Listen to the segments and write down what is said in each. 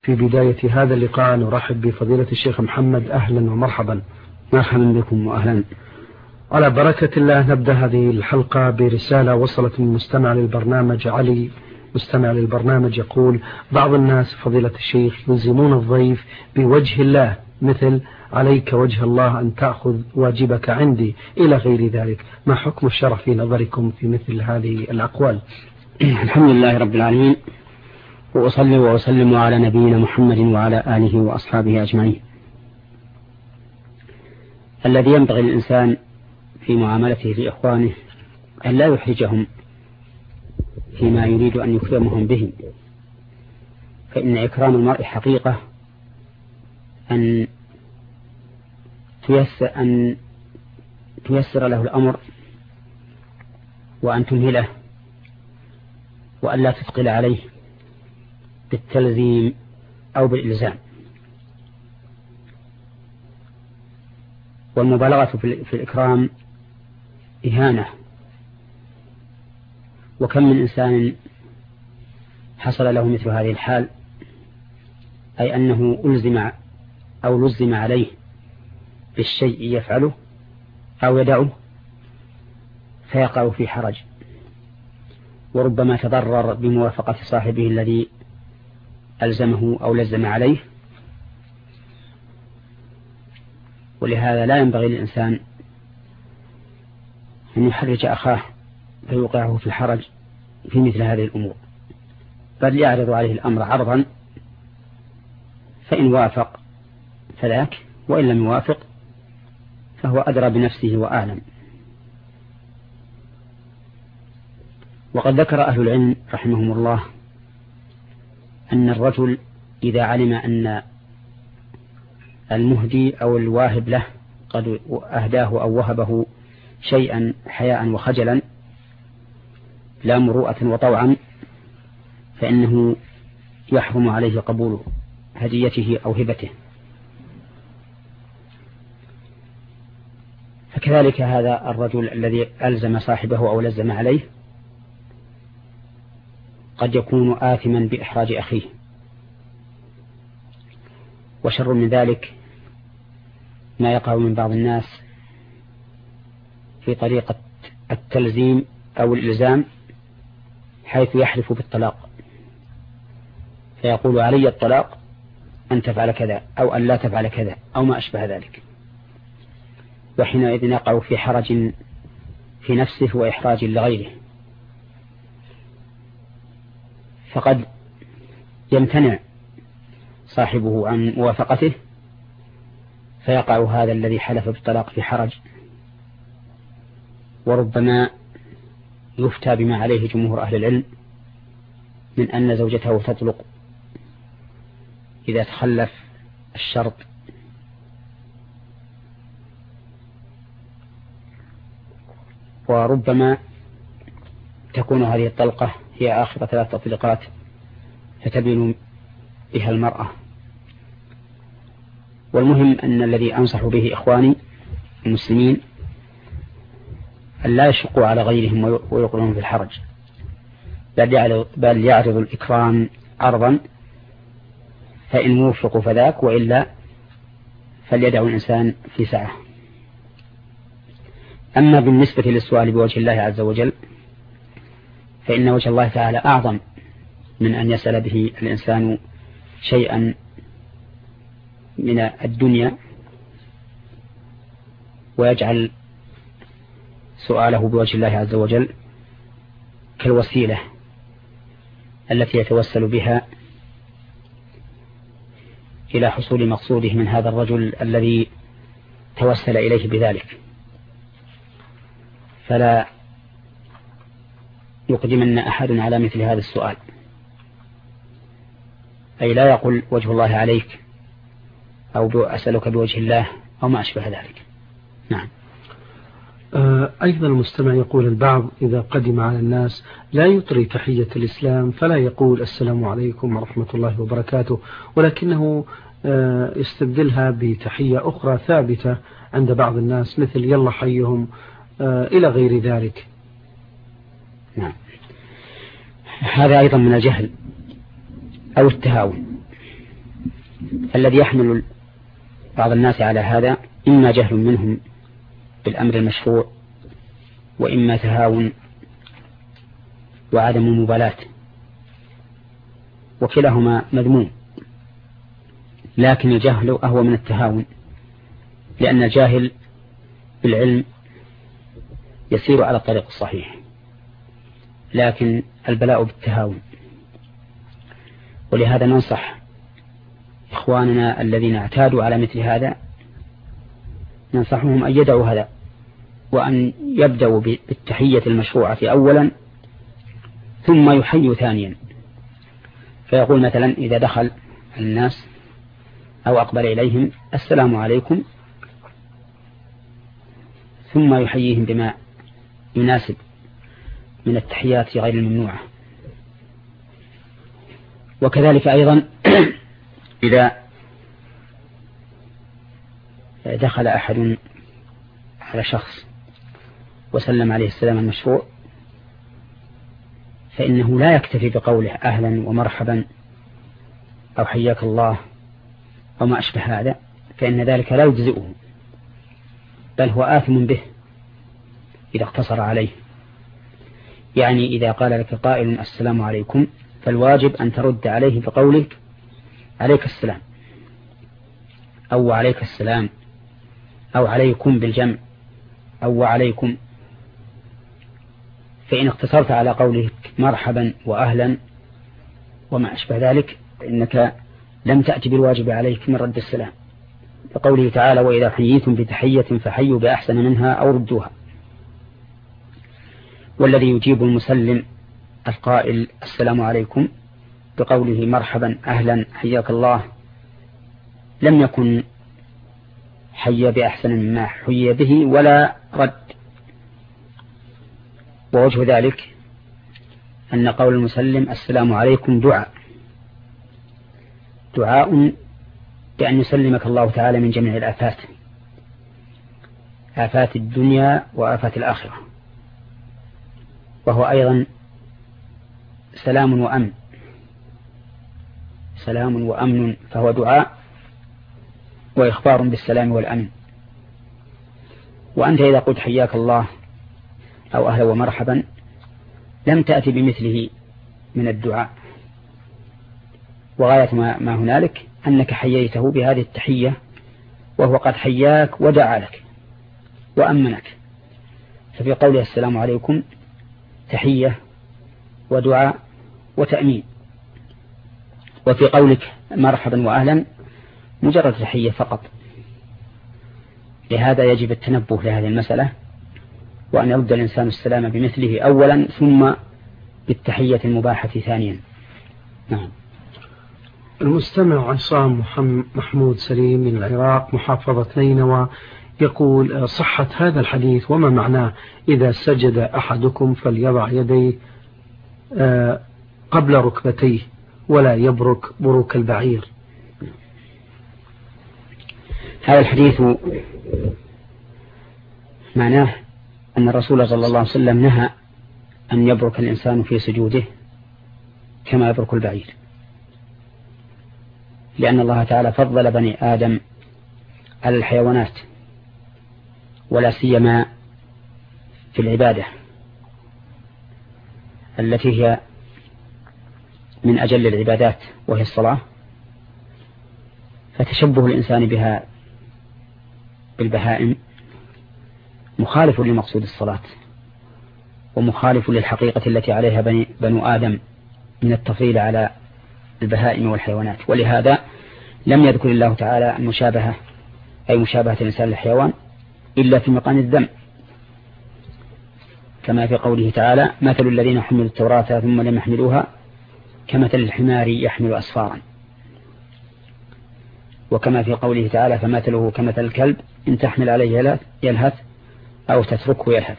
في بداية هذا اللقاء نرحب بفضيلة الشيخ محمد. أهلا ومرحبا. مرحبا بكم وأهلا. على بركة الله نبدأ هذه الحلقة برسالة وصلت من مستمع للبرنامج علي. مستمع للبرنامج يقول: بعض الناس فضيلة الشيخ يلزمون الضيف بوجه الله، مثل عليك وجه الله أن تأخذ واجبك عندي إلى غير ذلك. ما حكم الشرع في نظركم في مثل هذه الأقوال؟ الحمد لله رب العالمين، وأصلي وأسلم على نبينا محمد وعلى آله وأصحابه أجمعين. الذي ينبغي للإنسان في معاملته لإخوانه أن لا يحرجهم فيما يريد أن يكرمهم به، فإن إكرام المرء حقيقة أن تيسر له الأمر وأن تمهله وأن لا تثقل عليه بالتلزيم أو بالإلزام. والمبالغة في الإكرام إهانة، وكم من إنسان حصل له مثل هذه الحال، أي أنه ألزم أو لزم عليه بالشيء يفعله أو يدعه فيقع في حرج، وربما تضرر بموافقة صاحبه الذي ألزمه أو لزم عليه. ولهذا لا ينبغي للإنسان أن يحرج أخاه فيوقعه في الحرج في مثل هذه الأمور، بل يعرض عليه الأمر عرضا، فإن وافق فذاك، وإن لم يوافق فهو أدرى بنفسه وأعلم. وقد ذكر أهل العلم رحمهم الله أن الرجل إذا علم أن المهدي أو الواهب له قد أهداه أو وهبه شيئا حياء وخجلا لا مروءة وطوعا، فإنه يحرم عليه قبول هديته أو هبته. فكذلك هذا الرجل الذي ألزم صاحبه أو لزم عليه قد يكون آثما بإحراج أخيه. وشر من ذلك ما يقع من بعض الناس في طريقة التلزيم أو الإلزام، حيث يحلف بالطلاق فيقول: علي الطلاق أن تفعل كذا أو أن لا تفعل كذا أو ما أشبه ذلك، وحينئذ يقع في حرج في نفسه وإحراج لغيره. فقد يمتنع صاحبه عن موافقته فيقع هذا الذي حلف بالطلاق في حرج، وربما يفتى بما عليه جمهور أهل العلم من أن زوجته تطلق إذا تخلف الشرط. وربما تكون هذه الطلقة هي آخر 3 تطليقات فتبين بها المرأة. والمهم أن الذي أنصح به إخواني المسلمين أن لا يشقوا على غيرهم ويقعون في الحرج، بل يعرض الإكرام عرضا، فإن وفقوا فذاك، وإلا فليدعو الإنسان في سعة. أما بالنسبة للسؤال بوجه الله عز وجل فإن وجه الله تعالى أعظم من أن يسأل به الإنسان شيئا من الدنيا ويجعل سؤاله بوجه الله عز وجل كالوسيلة التي يتوسل بها إلى حصول مقصوده من هذا الرجل الذي توسل إليه بذلك. فلا يقدمن أحد على مثل هذا السؤال، أي لا يقول وجه الله عليك أو أسألك بوجه الله أو ما أشبه ذلك. نعم. أيضا المستمع يقول: البعض إذا قدم على الناس لا يطري تحية الإسلام، فلا يقول السلام عليكم ورحمة الله وبركاته، ولكنه يستبدلها بتحية أخرى ثابتة عند بعض الناس، مثل يلا حيهم إلى غير ذلك. نعم، هذا أيضا من الجهل أو التهاون، الذي يحمل بعض الناس على هذا إما جهل منهم بالأمر المشروع، وإما تهاون وعدم مبالاة، وكلاهما مذموم، لكن الجهل أهو من التهاون، لأن الجاهل بالعلم يسير على الطريق الصحيح، لكن البلاء بالتهاون. ولهذا ننصح إخواننا الذين اعتادوا على مثل هذا، ننصحهم أن يدعوا هذا، وأن يبدأوا بالتحية المشروعة أولا ثم يحيوا ثانيا. فيقول مثلا إذا دخل الناس أو أقبل إليهم السلام عليكم، ثم يحييهم بما يناسب من التحيات غير الممنوعة. وكذلك أيضا إذا دخل أحد على شخص وسلم عليه السلام المشروع، فإنه لا يكتفي بقوله أهلا ومرحبا أو حياك الله أو ما أشبه هذا، فإن ذلك لا يجزئه، بل هو آثم به إذا اقتصر عليه. يعني إذا قال لك قائل السلام عليكم، فالواجب أن ترد عليه بقولك عليك السلام، أو عليك السلام، أو عليكم بالجمع، أو عليكم. فإن اقتصرت على قولك مرحبا وأهلا وما أشبه ذلك، فإنك لم تأتي بالواجب عليك من رد السلام، فقوله تعالى وإذا حييتم بتحية فحيوا بأحسن منها أو ردوها. والذي يجيب المسلم القائل السلام عليكم بقوله مرحبا أهلا حياك الله لم يكن حي بأحسن مما حي به ولا رد. ووجه ذلك أن قول المسلم السلام عليكم دعاء بأن يسلمك الله تعالى من جميع الآفات، آفات الدنيا وآفات الآخرة، وهو أيضا سلام وأمن، سلام وأمن، فهو دعاء وإخبار بالسلام والأمن. وأنت إذا قلت حياك الله أو أهلا ومرحبا لم تأتي بمثله من الدعاء، وغاية ما هنالك أنك حييته بهذه التحية وهو قد حياك ودعا لك وأمنك. ففي قوله السلام عليكم تحية ودعاء وتأمين، وفي قولك مرحبا وأهلا مجرد تحية فقط. لهذا يجب التنبه لهذه المسألة، وأن يرد الإنسان السلام بمثله أولا ثم بالتحية المباحة ثانيا. نعم. المستمع عصام محمود سليم من العراق محافظة نينوى يقول صحة هذا الحديث وما معناه إذا سجد أحدكم فليضع يديه قبل ركبتيه ولا يبرك بروك البعير. هذا الحديث معناه أن الرسول صلى الله عليه وسلم نهى أن يبرك الإنسان في سجوده كما يبرك البعير، لأن الله تعالى فضل بني آدم على الحيوانات، ولا سيما في العبادة التي هي من أجل العبادات وهي الصلاة، فتشبه الإنسان بها بالبهائم مخالف لمقصود الصلاة، ومخالف للحقيقة التي عليها بنو آدم من التفضيل على البهائم والحيوانات. ولهذا لم يذكر الله تعالى المشابهة أي مشابهة الإنسان للحيوان إلا في مقام الذم، كما في قوله تعالى مثل الذين حملوا التوراة ثم لم يحملوها كمثل الحمار يحمل أسفارا، وكما في قوله تعالى فمثله كمثل الكلب إن تحمل عليه يلهث أو تتركه يلهث،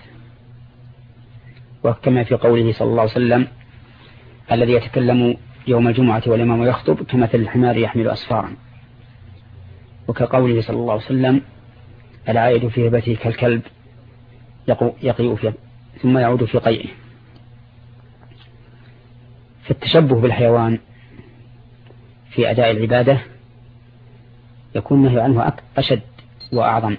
وكما في قوله صلى الله عليه وسلم الذي يتكلم يوم الجمعة والإمام يخطب كمثل الحمار يحمل أسفارا، وكقوله صلى الله عليه وسلم العائد في هبته كالكلب يقيء فيه ثم يعود في قيئه. فالتشبه بالحيوان في أداء العبادة يكون النهي عنه أشد وأعظم.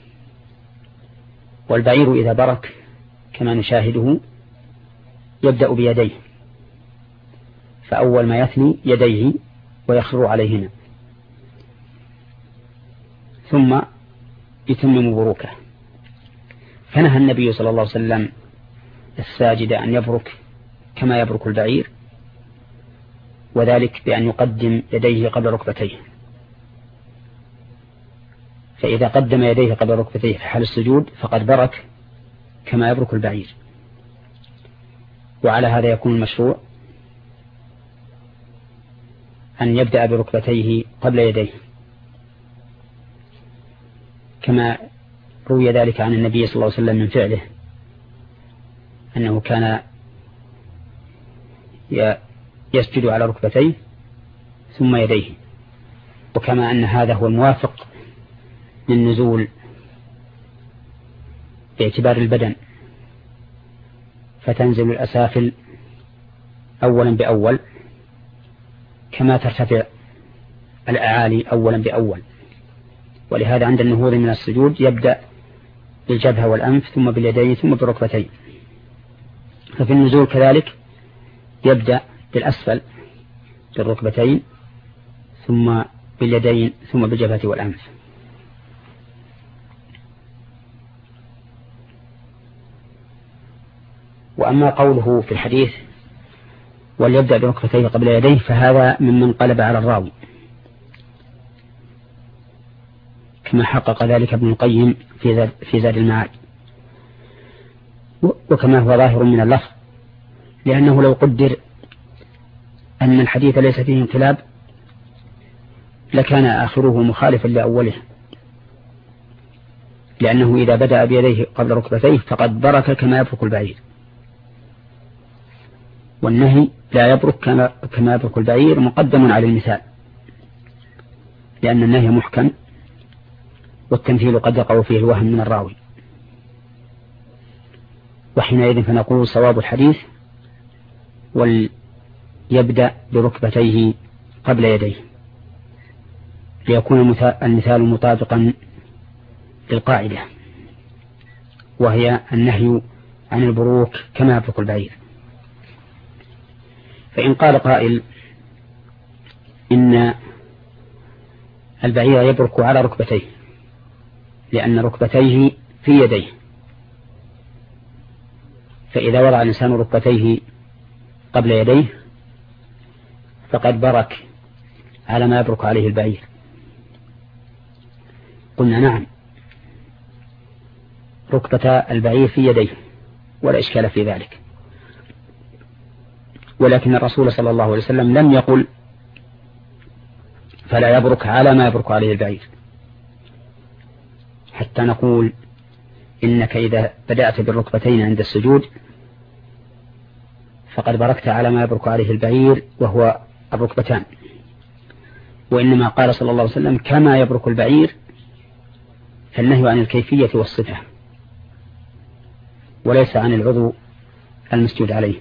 والبعير إذا برك كما نشاهده يبدأ بيديه، فأول ما يثني يديه ويخر عليهما، ثم يتمم بروكه. فنهى النبي صلى الله عليه وسلم الساجد أن يبرك كما يبرك البعير، وذلك بأن يقدم يديه قبل ركبتيه. فإذا قدم يديه قبل ركبتيه في حال السجود فقد برك كما يبرك البعير. وعلى هذا يكون المشروع أن يبدأ بركبتيه قبل يديه، كما روي ذلك عن النبي صلى الله عليه وسلم من فعله، أنه كان يسجد على ركبتيه ثم يديه. وكما أن هذا هو الموافق للنزول باعتبار البدن، فتنزل الأسافل أولا بأول كما ترتفع الأعالي أولا بأول. ولهذا عند النهوض من السجود يبدأ بالجبهة والأنف ثم باليدين ثم بالركبتين. ففي النزول كذلك يبدأ بالأسفل بالركبتين ثم باليدين ثم بالجبهة والأنف. وأما قوله في الحديث وليبدأ بركبتيه قبل يديه فهذا ممن قلب على الراوي، كما حقق ذلك ابن القيم في زاد المعاد، وكما هو ظاهر من اللفظ، لأنه لو قدر أن الحديث ليس فيه انقلاب لكان آخره مخالفا لأوله، لأنه إذا بدأ بيديه قبل ركبتيه فقد برك كما يبرك البعير، والنهي لا يبرك كما يبرك البعير مقدم على المثال، لأن النهي محكم والتمثيل قد يقع فيه الوهم من الراوي. وحينئذ فنقول صواب الحديث وليبدأ بركبتيه قبل يديه، ليكون المثال مطابقا للقاعدة، وهي النهي عن البروك كما يبرك البعير. فإن قال قائل إن البعير يبرك على ركبتيه لأن ركبتيه في يديه، فإذا وضع الإنسان ركبتيه قبل يديه فقد برك على ما يبرك عليه البعير. قلنا نعم، ركبة البعير في يديه ولا إشكال في ذلك، ولكن الرسول صلى الله عليه وسلم لم يقل فلا يبرك على ما يبرك عليه البعير، حتى نقول إنك إذا بدأت بالركبتين عند السجود فقد بركت على ما يبرك عليه البعير وهو الركبتان. وإنما قال صلى الله عليه وسلم كما يبرك البعير، فالنهي عن الكيفية والصفة وليس عن العضو المسجود عليه.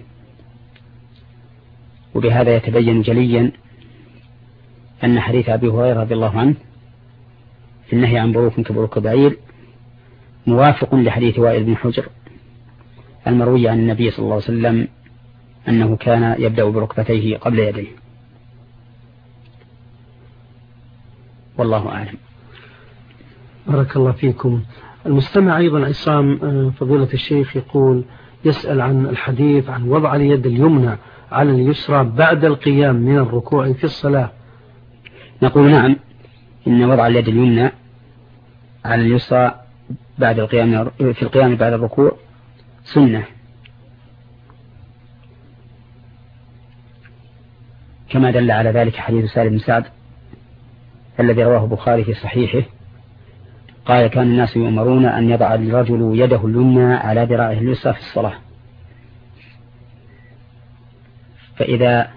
وبهذا يتبين جليا أن حديث أبي هريرة رضي الله عنه في النهي عن بروك كبروك البعير موافق لحديث وائل بن حجر المروي عن النبي صلى الله عليه وسلم أنه كان يبدأ بركبتيه قبل يديه. والله أعلم. بارك الله فيكم. المستمع أيضا عصام فضيلة الشيخ يقول يسأل عن الحديث عن وضع اليد اليمنى على اليسرى بعد القيام من الركوع في الصلاة. نقول نعم، إن وضع اليد اليمنى على اليسرى بعد القيام في القيام بعد الركوع سنة، كما دل على ذلك حديث سالم بن سعد الذي رواه البخاري في صحيحه قال كان الناس يؤمرون أن يضع الرجل يده اليمنى على ذراعه اليسرى في الصلاة. فإذا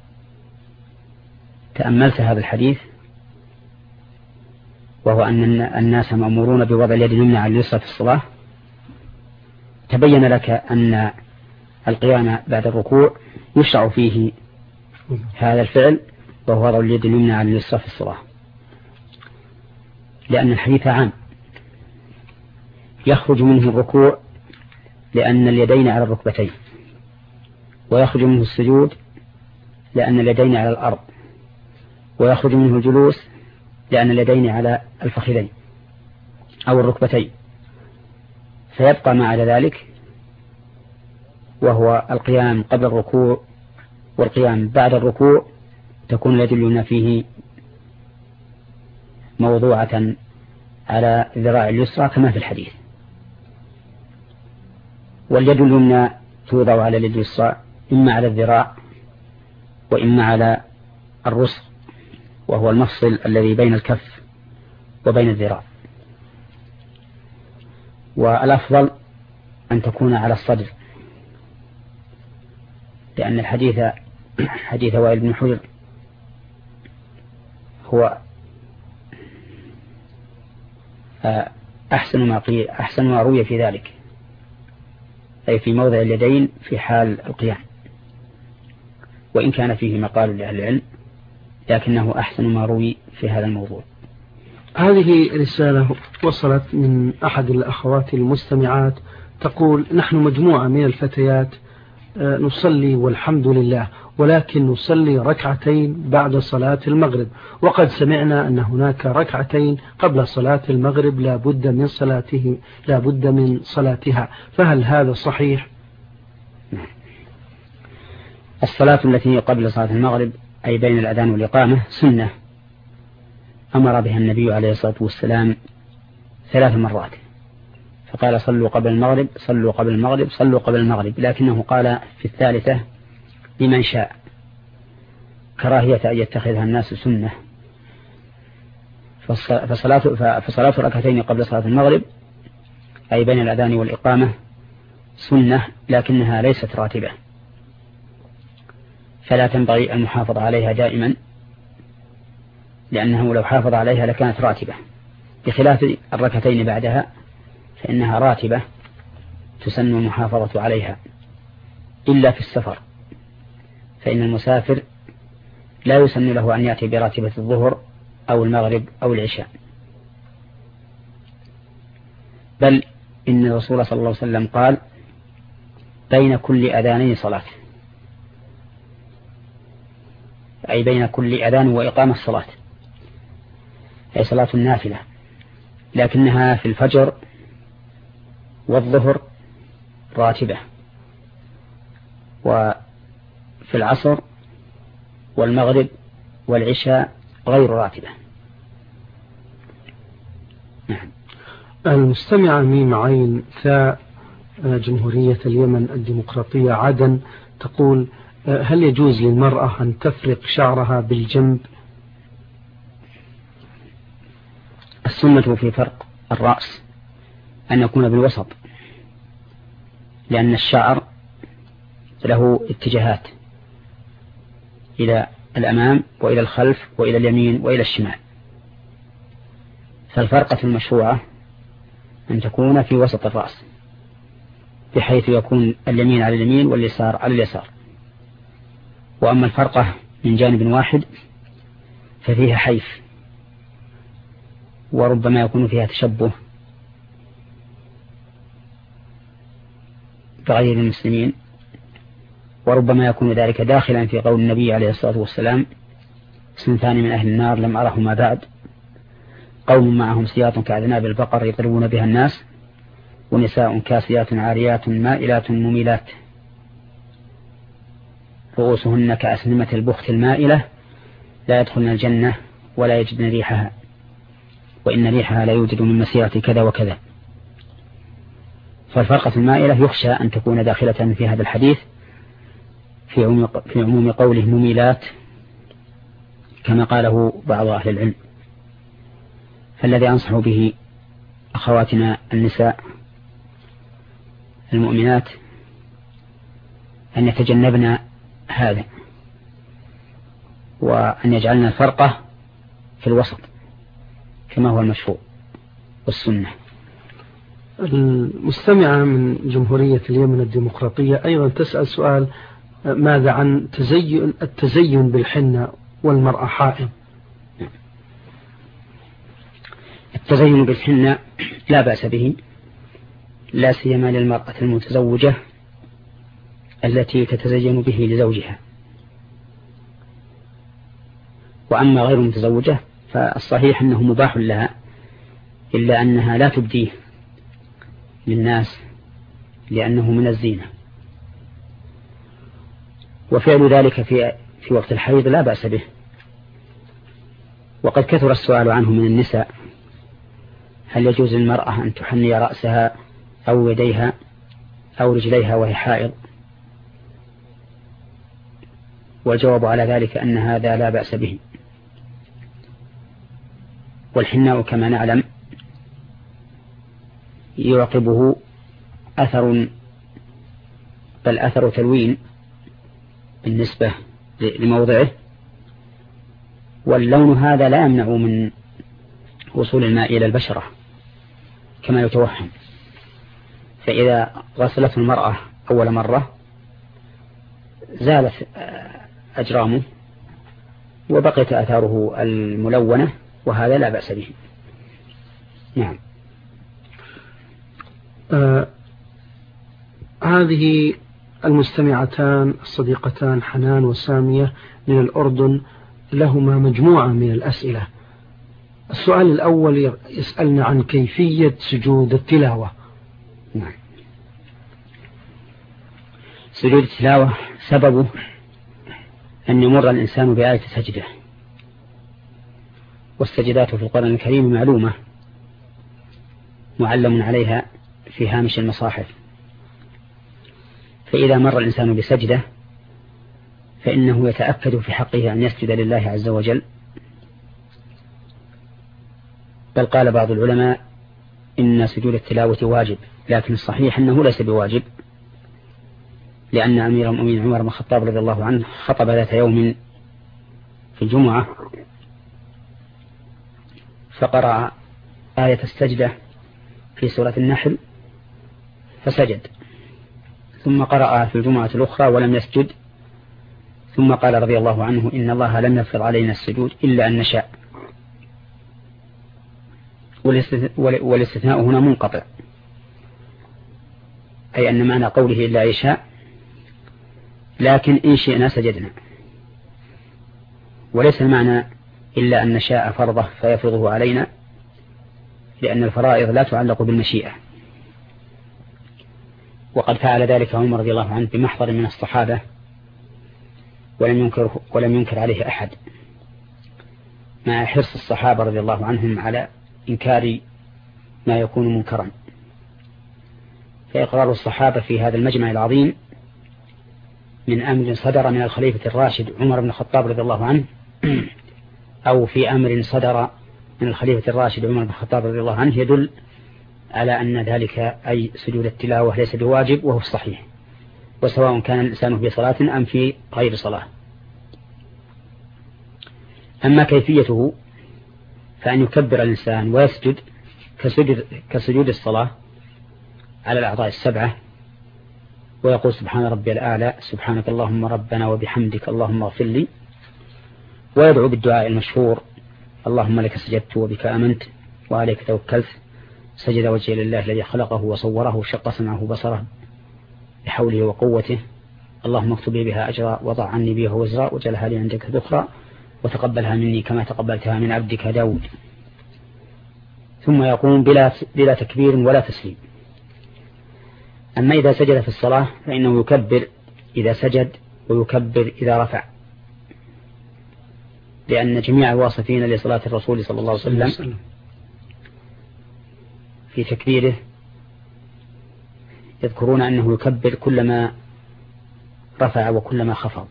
تأملت هذا الحديث وهو أن الناس مأمورون بوضع اليد اليمنى على اليسرى في الصلاة، تبين لك أن القيام بعد الركوع يشرع فيه هذا الفعل وهو وضع اليد اليمنى على اليسرى في الصلاة. لأن الحديث عام، يخرج منه الركوع لأن اليدين على الركبتين، ويخرج منه السجود لأن اليدين على الأرض، ويخرج منه الجلوس لأن اليدين على الفخذين أو الركبتين، فيبقى ما عدا ذلك وهو القيام قبل الركوع والقيام بعد الركوع، تكون اليد اليمنى فيه موضوعة على الذراع اليسرى كما في الحديث، واليد اليمنى توضع على اليد اليسرى إما على الذراع وإما على الرسغ، وهو المفصل الذي بين الكف وبين الذراع. والأفضل أن تكون على الصدر، لأن حديث وائل بن حجر هو أحسن ما روي في ذلك، أي في موضع اليدين في حال القيام، وإن كان فيه مقال لأهل العلم لكنه أحسن ما روي في هذا الموضوع. هذه رسالة وصلت من أحد الأخوات المستمعات تقول: نحن مجموعة من الفتيات نصلي والحمد لله، ولكن نصلي ركعتين بعد صلاة المغرب، وقد سمعنا أن هناك ركعتين قبل صلاة المغرب لا بد من صلاتها، فهل هذا صحيح؟ الصلاة التي قبل صلاة المغرب أي بين الأذان والإقامة سنة أمر بها النبي عليه الصلاة والسلام 3 مرات، فقال: صلوا قبل المغرب، صلوا قبل المغرب، صلوا قبل المغرب، لكنه قال في الثالثة لمن شاء، كراهية أن يتخذها الناس سنة. فصلاة ركعتين قبل صلاة المغرب أي بين الأذان والإقامة سنة، لكنها ليست راتبة، فلا تنبغي المحافظة عليها دائما، لأنه لو حافظ عليها لكانت راتبة، بخلاف الركعتين بعدها فإنها راتبة تسن المحافظة عليها إلا في السفر، فإن المسافر لا يسن له أن يأتي براتبة الظهر أو المغرب أو العشاء، بل إن الرسول صلى الله عليه وسلم قال: بين كل أذانين صلاة، أي بين كل أذان وإقامة الصلاة، أي صلاة النافلة، لكنها في الفجر والظهر راتبة، وفي العصر والمغرب والعشاء غير راتبة. المستمع ميم عين ثاء جمهورية اليمن الديمقراطية عدن تقول: هل يجوز للمرأة أن تفرق شعرها بالجنب؟ السنة في فرق الرأس أن يكون بالوسط، لأن الشعر له اتجاهات إلى الأمام وإلى الخلف وإلى اليمين وإلى الشمال، فالفرقة المشروعة أن تكون في وسط الرأس، بحيث يكون اليمين على اليمين واليسار على اليسار. وأما الفرقة من جانب واحد ففيها حيف، وربما يكون فيها تشبه بغير المسلمين، وربما يكون ذلك داخلا في قول النبي عليه الصلاة والسلام: 2 من أهل النار لم أرهما بعد، قوم معهم سياط كأذناب البقر يضربون بها الناس، ونساء كاسيات عاريات مائلات مميلات رؤوسهن كأسنمة البخت المائلة لا يدخلن الجنة ولا يجدن ريحها، وإن ريحها لا يوجد من مسيرة كذا وكذا. فالفرقة المائلة يخشى أن تكون داخلة في هذا الحديث في عموم قوله مميلات كما قاله بعض أهل العلم. فالذي أنصح به أخواتنا النساء المؤمنات أن يتجنبن هذا، وأن يجعلنا الفرقة في الوسط كما هو المشروع والسنة. المستمعة من جمهورية اليمن الديمقراطية أيضا تسأل سؤال: ماذا عن التزين بالحنة والمرأة حائض؟ التزين بالحنة لا بأس به، لا سيما للمرأة المتزوجة التي تتزين به لزوجها. وأما غير المتزوجة فالصحيح أنه مباح لها، إلا أنها لا تبديه للناس لأنه من الزينة. وفعل ذلك في وقت الحيض لا بأس به. وقد كثر السؤال عنه من النساء، هل يجوز للمرأة أن تحني رأسها أو يديها أو رجليها وهي حائض؟ والجواب على ذلك أن هذا لا بأس به. والحناء كما نعلم يعقبه أثر، بل أثر تلوين بالنسبة لموضعه، واللون هذا لا يمنع من وصول الماء إلى البشرة كما يتوهم. فإذا غسلته المرأة أول مرة زالت أجرامه وبقيت آثاره الملونة، وهذا لا بأس به. نعم. هذه المستمعتان الصديقتان حنان وسامية من الأردن لهما مجموعة من الأسئلة. السؤال الأول يسألنا عن كيفية سجود التلاوة. نعم. سجود التلاوة سببه أن يمر الإنسان بآية سجدة، والسجدات في القرآن الكريم معلومة معلم عليها في هامش المصاحف، فإذا مر الإنسان بسجدة فإنه يتأكد في حقه أن يسجد لله عز وجل. بل قال بعض العلماء إن سجود التلاوة واجب، لكن الصحيح أنه ليس بواجب، لأن أمير المؤمنين عمر بن الخطاب رضي الله عنه خطب ذات يوم في الجمعة فقرأ آية السجدة في سورة النحل فسجد، ثم قرأ في الجمعة الأخرى ولم يسجد، ثم قال رضي الله عنه إن الله لم يفرض علينا السجود إلا أن نشاء. والاستثناء هنا منقطع، أي أن معنى قوله إلا يشاء، لكن إن شئنا سجدنا، وليس المعنى إلا أن نشاء فرضه فيفرضه علينا، لأن الفرائض لا تعلق بالمشيئة. وقد فعل ذلك عمر رضي الله عنه بمحضر من الصحابة ولم ينكر عليه أحد، مع حرص الصحابة رضي الله عنهم على إنكار ما يكون منكرا. فإقرار الصحابة في هذا المجمع العظيم من أمر صدر من الخليفة الراشد عمر بن الخطاب رضي الله عنه، أو في أمر صدر من الخليفة الراشد عمر بن الخطاب رضي الله عنه، يدل على أن ذلك أي سجود التلاوة ليس بواجب، وهو الصحيح، وسواء كان الإنسان في صلاة أم في غير صلاة. أما كيفيته فأن يكبر الإنسان ويسجد كسجود الصلاة على الأعضاء السبعة، ويقول سبحان ربي الأعلى، سبحانك اللهم ربنا وبحمدك اللهم اغفر لي، ويدعو بالدعاء المشهور اللهم لك سجدت وبك آمنت وعليك توكلت، سجد وجهي لله الذي خلقه وصوره وشق سمعه وبصره بحوله وقوته، اللهم اكتب لي بها أجرا وضع عني بها وزرا وجعلها لي عندك ذخرا وتقبلها مني كما تقبلتها من عبدك داود. ثم يقوم بلا تكبير ولا تسليم. أما إذا سجد في الصلاة فإنه يكبر إذا سجد ويكبر إذا رفع، لأن جميع الواصفين لصلاة الرسول صلى الله عليه وسلم في تكبيره يذكرون أنه يكبر كلما رفع وكلما خفض.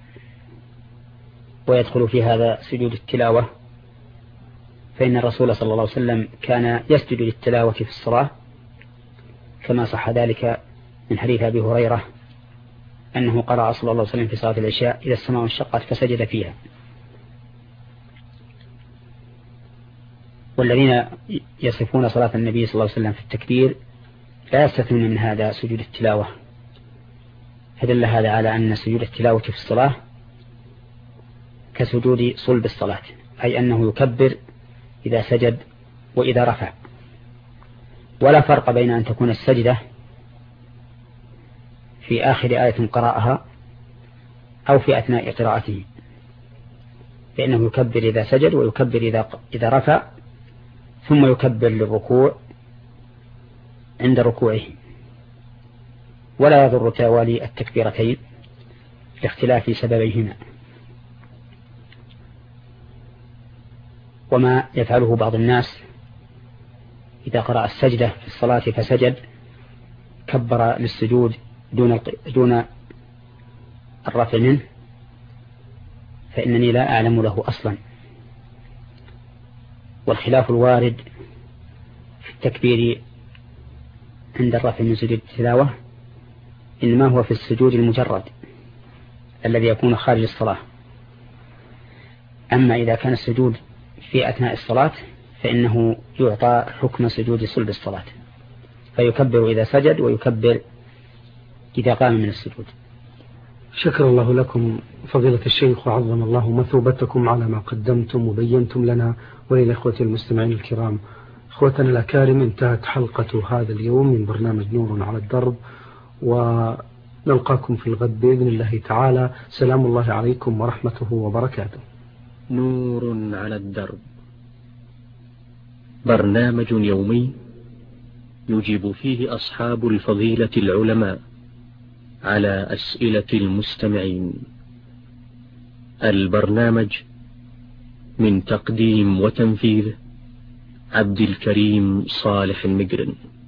ويدخل في هذا سجود التلاوة، فإن الرسول صلى الله عليه وسلم كان يسجد للتلاوة في الصلاة، كما صح ذلك من حديث أبي هريرة أنه قرأ صلى الله عليه وسلم في صلاة العشاء إذا السماء انشقت فسجد فيها. والذين يصفون صلاة النبي صلى الله عليه وسلم في التكبير لا يستثنون من هذا سجود التلاوة، فدل هذا على أن سجود التلاوة في الصلاة كسجود صلب الصلاة، أي أنه يكبر إذا سجد وإذا رفع، ولا فرق بين أن تكون السجدة في آخر آية قرأها أو في أثناء قراءته، فإنه يكبر إذا سجد ويكبر إذا رفع، ثم يكبر للركوع عند ركوعه، ولا يضر توالي التكبيرتين لاختلاف سببيهما. وما يفعله بعض الناس إذا قرأ السجدة في الصلاة فسجد كبر للسجود دون الرفع منه، فإنني لا أعلم له أصلا. والخلاف الوارد في التكبير عند الرفع من سجود التلاوة إنما هو في السجود المجرد الذي يكون خارج الصلاة. أما إذا كان السجود في أثناء الصلاة فإنه يعطى حكم سجود صلب الصلاة، فيكبر إذا سجد ويكبر إذا قام من السجود. شكر الله لكم فضيلة الشيخ، وعظم الله مثوبتكم على ما قدمتم وبينتم لنا وللإخوة المستمعين الكرام. إخوتنا الأكارم، انتهت حلقة هذا اليوم من برنامج نور على الدرب، ونلقاكم في الغد بإذن الله تعالى. سلام الله عليكم ورحمته وبركاته. نور على الدرب، برنامج يومي يجيب فيه أصحاب الفضيلة العلماء على أسئلة المستمعين. البرنامج من تقديم وتنفيذ عبد الكريم صالح المقرن.